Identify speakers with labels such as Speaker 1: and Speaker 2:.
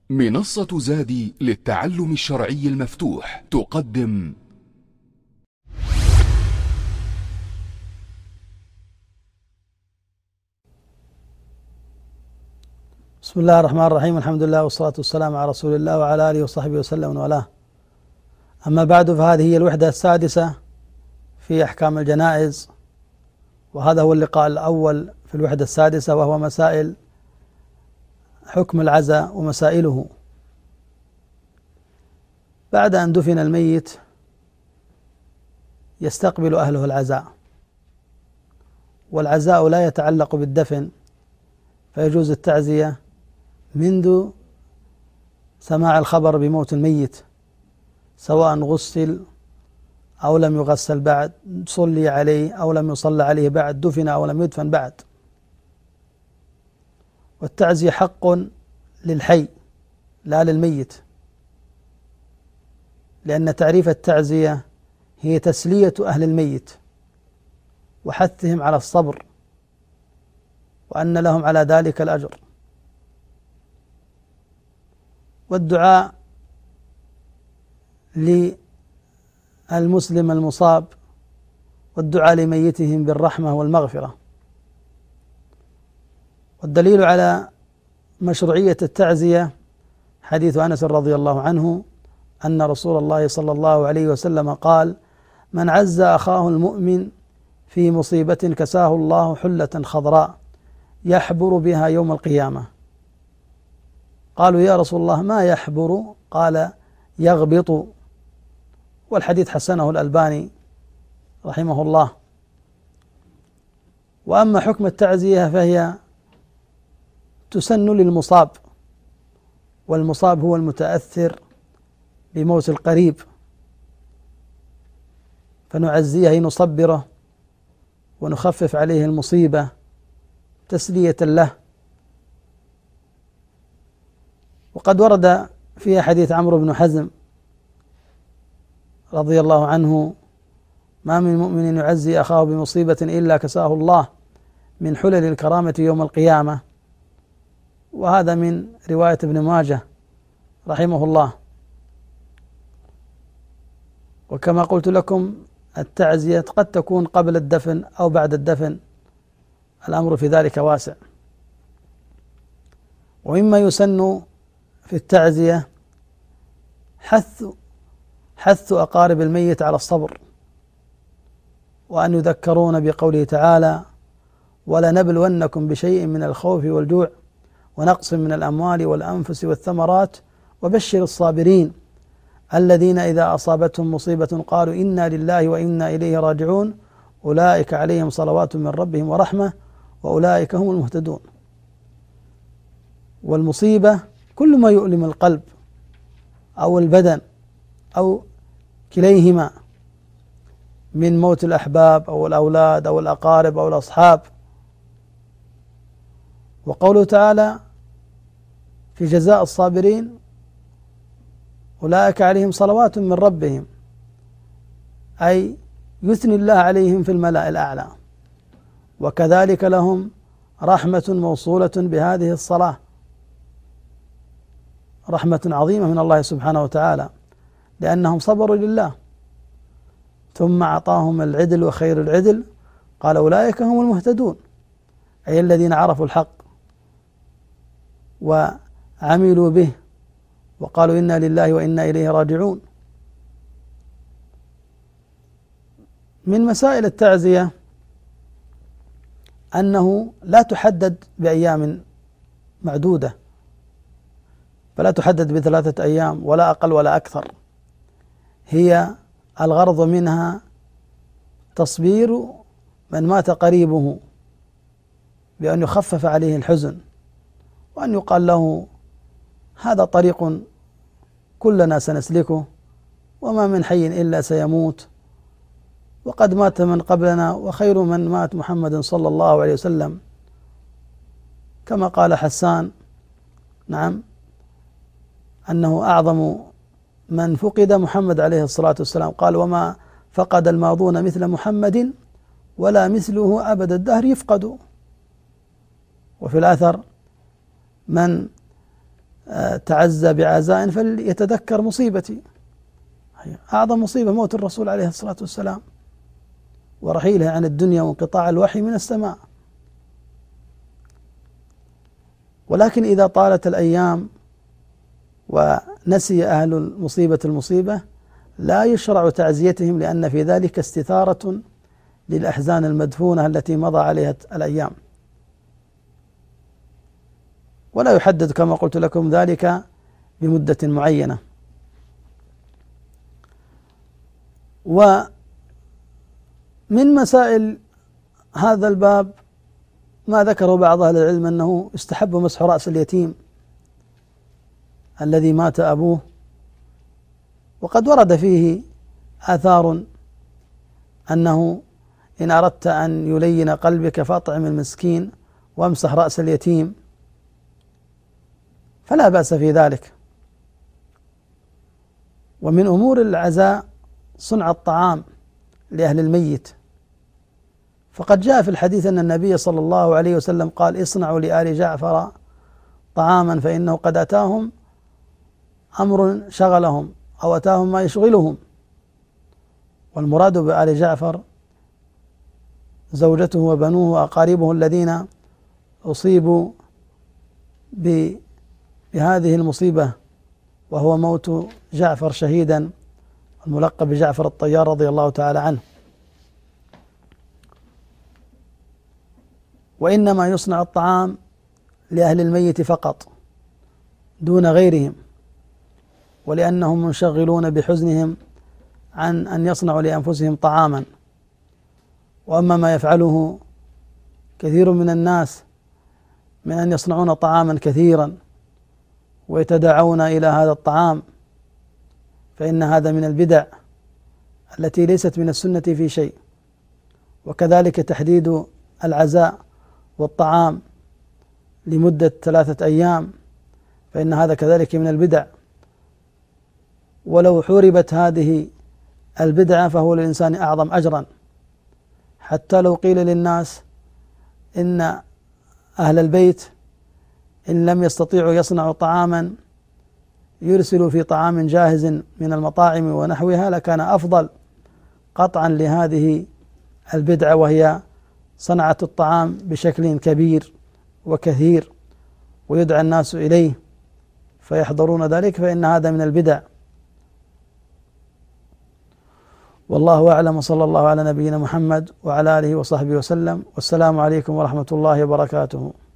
Speaker 1: منصة زادي للتعلم الشرعي المفتوح تقدم
Speaker 2: بسم الله الرحمن الرحيم. الحمد لله والصلاة والسلام على رسول الله وعلى آله وصحبه وسلم وعلاه. أما بعد، فهذه هي الوحدة السادسة في أحكام الجنائز، وهذا هو اللقاء الأول في الوحدة السادسة، وهو مسائل حكم العزاء ومسائله. بعد أن دفن الميت يستقبل أهله العزاء، والعزاء لا يتعلق بالدفن، فيجوز التعزية منذ سماع الخبر بموت الميت، سواء غسل أو لم يغسل بعد، صلي عليه أو لم يصلى عليه بعد، دفن أو لم يدفن بعد. والتعزية حق للحي لا للميت، لأن تعريف التعزية هي تسلية أهل الميت وحثهم على الصبر، وأن لهم على ذلك الأجر. والدعاء للمسلم المصاب، والدعاء لميتهم بالرحمة والمغفرة. والدليل على مشروعية التعزية حديث أنس رضي الله عنه أن رسول الله صلى الله عليه وسلم قال: من عز أخاه المؤمن في مصيبة كساه الله حلة خضراء يحبر بها يوم القيامة. قالوا: يا رسول الله ما يحبر؟ قال: يغبط. والحديث حسنه الألباني رحمه الله. وأما حكم التعزية فهي تسن للمصاب، والمصاب هو المتأثر بموت القريب، فنعزيه، نصبره ونخفف عليه المصيبة تسلية له. وقد ورد في حديث عمرو بن حزم رضي الله عنه: ما من مؤمن يعزي أخاه بمصيبة إلا كساه الله من حلل الكرامة يوم القيامة. وهذا من رواية ابن ماجه رحمه الله. وكما قلت لكم، التعزية قد تكون قبل الدفن أو بعد الدفن، الأمر في ذلك واسع. ومما يسن في التعزية حث أقارب الميت على الصبر، وأن يذكرون بقوله تعالى: ولنبلونكم بشيء من الخوف والجوع ونقص من الأموال والأنفس والثمرات وبشر الصابرين الذين إذا أصابتهم مصيبة قالوا إنا لله وإنا إليه راجعون أولئك عليهم صلوات من ربهم ورحمة وأولئك هم المهتدون. والمصيبة كل ما يؤلم القلب أو البدن أو كليهما، من موت الأحباب أو الأولاد أو الأقارب أو الأصحاب. وقوله تعالى في جزاء الصابرين: أولئك عليهم صلوات من ربهم، أي يثني الله عليهم في الملأ الأعلى، وكذلك لهم رحمة موصولة بهذه الصلاة، رحمة عظيمة من الله سبحانه وتعالى، لأنهم صبروا لله، ثم أعطاهم العدل وخير العدل، قال: أولئك هم المهتدون، أي الذين عرفوا الحق وعملوا به وقالوا إنا لله وإنا إليه راجعون. من مسائل التعزية أنه لا تحدد بأيام معدودة، فلا تحدد ب3 أيام ولا أقل ولا أكثر. هي الغرض منها تصبير من مات قريبه، بأن يخفف عليه الحزن، وأن يقال له: هذا طريق كلنا سنسلكه، وما من حي إلا سيموت، وقد مات من قبلنا، وخير من مات محمد صلى الله عليه وسلم، كما قال حسان، نعم، أنه أعظم من فقد محمد عليه الصلاة والسلام. قال: وما فقد الماضون مثل محمد ولا مثله أبد الدهر يفقد. وفي الأثر: من تعزى بعزاء فليتذكر مصيبتي. أعظم مصيبة موت الرسول عليه الصلاة والسلام ورحيله عن الدنيا وانقطاع الوحي من السماء. ولكن إذا طالت الأيام ونسي أهل المصيبة لا يشرع تعزيتهم، لأن في ذلك استثارة للأحزان المدفونة التي مضى عليها الأيام، ولا يحدد كما قلت لكم ذلك بمدة معينة. ومن مسائل هذا الباب ما ذكره بعض أهل العلم أنه يستحب مسح رأس اليتيم الذي مات أبوه، وقد ورد فيه آثار أنه إن أردت أن يلين قلبك فأطعم المسكين وامسح رأس اليتيم، فلا بأس في ذلك. ومن أمور العزاء صنع الطعام لأهل الميت، فقد جاء في الحديث أن النبي صلى الله عليه وسلم قال: اصنعوا لآل جعفر طعاما فإنه قد أتاهم أمر شغلهم أو أتاهم ما يشغلهم. والمراد بآل جعفر زوجته وبنوه وأقاربه الذين أصيبوا بهذه المصيبة، وهو موت جعفر شهيدا الملقب بجعفر الطيار رضي الله تعالى عنه. وإنما يصنع الطعام لأهل الميت فقط دون غيرهم، ولأنهم منشغلون بحزنهم عن أن يصنعوا لأنفسهم طعاما. وأما ما يفعله كثير من الناس من أن يصنعون طعاما كثيرا ويتداعون إلى هذا الطعام، فإن هذا من البدع التي ليست من السنة في شيء. وكذلك تحديد العزاء والطعام لمدة 3 أيام، فإن هذا كذلك من البدع. ولو حوربت هذه البدعة فهو للإنسان أعظم أجرا، حتى لو قيل للناس إن أهل البيت إن لم يستطيعوا يصنعوا طعاما يرسلوا في طعام جاهز من المطاعم ونحوها، لكان أفضل قطعا لهذه البدعة، وهي صنعة الطعام بشكل كبير وكثير ويدعى الناس إليه فيحضرون ذلك، فإن هذا من البدع. والله أعلم، وصلى الله على نبينا محمد وعلى آله وصحبه وسلم، والسلام عليكم ورحمة الله وبركاته.